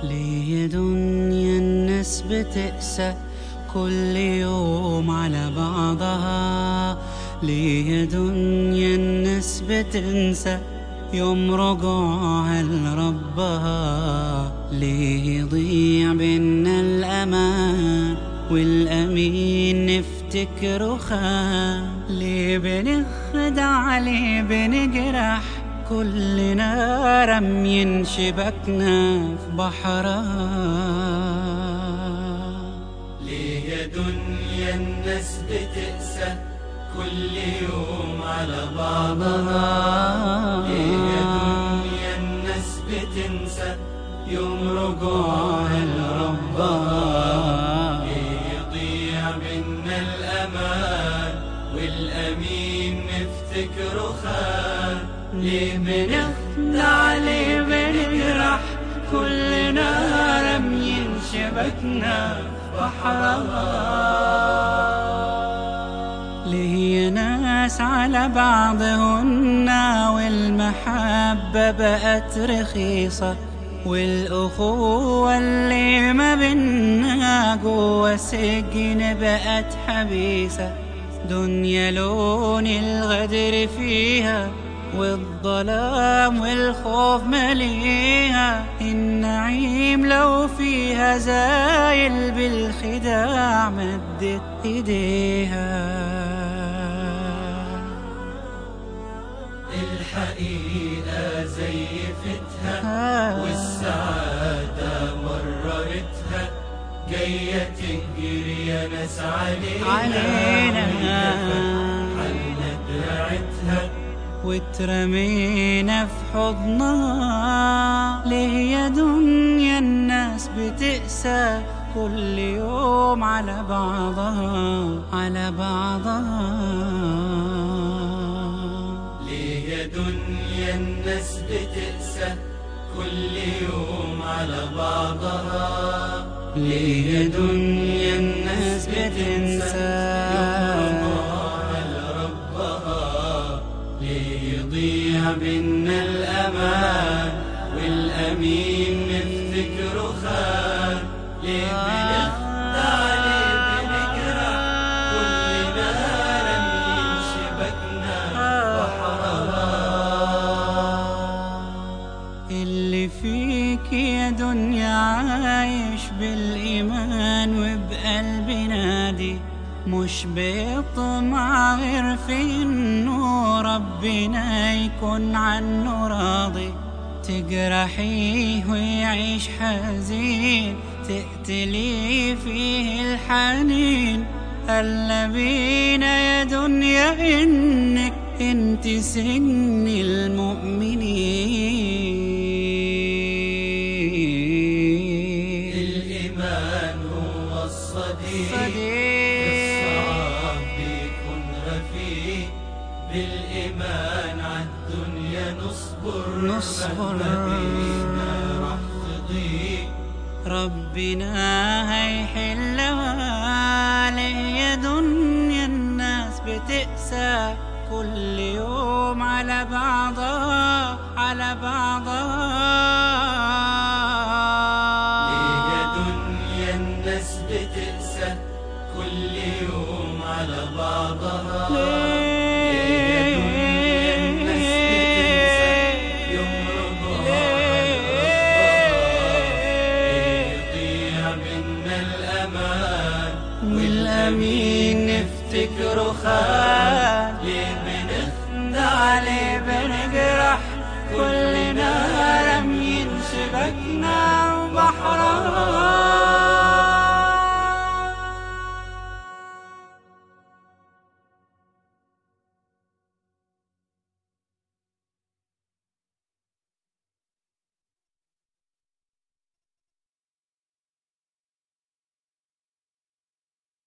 ليه دنيا الناس بتقسى كل يوم على بعضها؟ ليه دنيا الناس بتنسى يوم رجوعها لربها؟ ليه يضيع بينا الأمان والأمين نفتكره خان؟ ليه بنخدع، ليه بنجرح كلنا رمين شبكنا في بحرها؟ ليه يا دنيا الناس بتقسى كل يوم على بعضها؟ ليه يا دنيا الناس بتنسى يوم رجوعها لربها؟ ليه يضيع منا الأمان والأمين نفتكره خان؟ ليه بنخدع، ليه بنجرح كلنا رميين شبكنا في بحرها؟ ليه يا ناس على بعضهن والمحبة بقت رخيصة، والأخوة اللي ما بينا جوا سجن بقت حبيسة؟ دنيا لون الغدر فيها والظلام والخوف مليها، النعيم لو فيها زايل بالخداع مدت ايديها. الحقيقة زيفتها والسعادة مررتها، جاية تجري يا ناس علينا حلنا دراعتها واترمينا في حضنها. ليه يا دنيا الناس بتقسى كل يوم على بعضها على بعضها؟ ليه يا دنيا الناس بتقسى كل يوم على بعضها؟ ليه يا دنيا الناس بتنسى يضيع بينا الأمان والأمين نفتكره خان؟ ليه بنخدع، ليه بنجرح كلنا رميين شبكنا بحرها؟ اللي فيك يا دنيا عايش بالإيمان وبقلب نادي، مش بيطمع غير في إنه ربنا يكون عنه راضي. تجرحيه ويعيش حزين، تقتلي فيه الحنين. هلا بينا يا دنيا إنك انت سجن المؤمنين. الإيمان هو الصديق، بالإيمان عالدنيا نصبر مهما راح تضيق، ربنا هيحلها. ليه يا دنيا الناس بتقسى كل يوم على بعضها على بعضها؟ ليه يا دنيا الناس بتقسى كل يوم على بعضها؟ والأمين نفتكره خان؟ ليه بنخدع، ليه بنجرح كلنا رميين شبكنا بحرها؟